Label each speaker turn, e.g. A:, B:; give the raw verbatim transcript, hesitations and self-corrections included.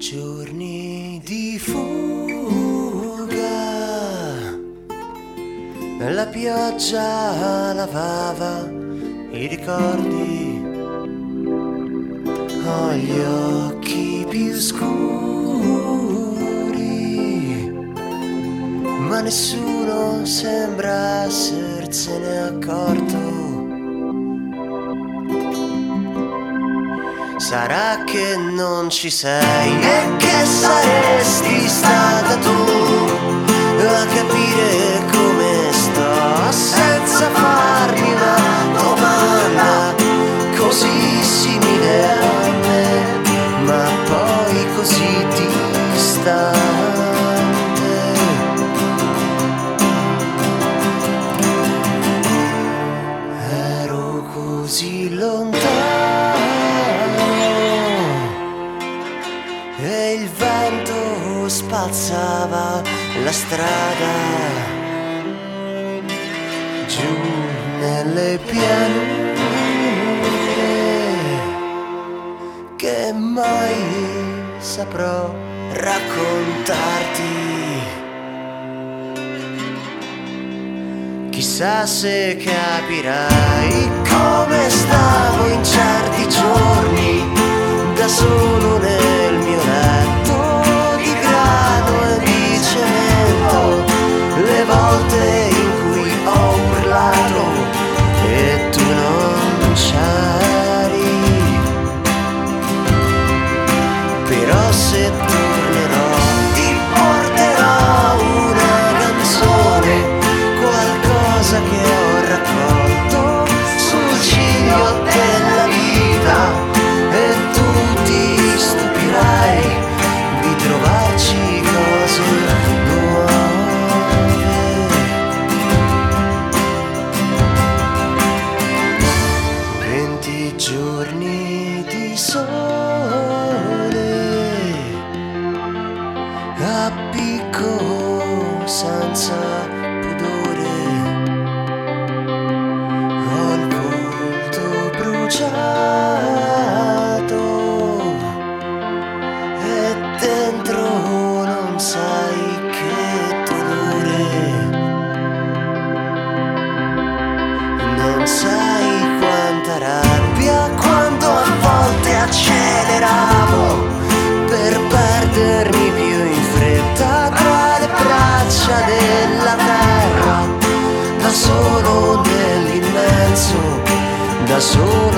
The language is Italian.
A: Giorni di fuga, la pioggia lavava i ricordi, ho gli occhi più scuri, ma nessuno sembra essersene accorto. Sarà che non ci sei e che saresti stata tu a capire come sto senza farmi una domanda così simile a me, ma poi così distante. Ero così lontano e il vento spazzava la strada giù nelle pianure che mai saprò raccontarti. Chissà se capirai come stavo in certi giorni da solo nel mio letto di grano e di cemento, le volte in cui ho urlato e tu non c'eri. Però se tornerò ti porterò una canzone, qualcosa che ho raccolto sul ciglio della vita, e tu ti stupirai di trovarci cose nuove. Venti giorni di sole a picco senza pudore, ho il volto bruciato e dentro non sai che dolore, non sai quanta rabbia quando a volte acceleravo per perdermi più in fretta tra le braccia della terra, da solo nell'immenso, da solo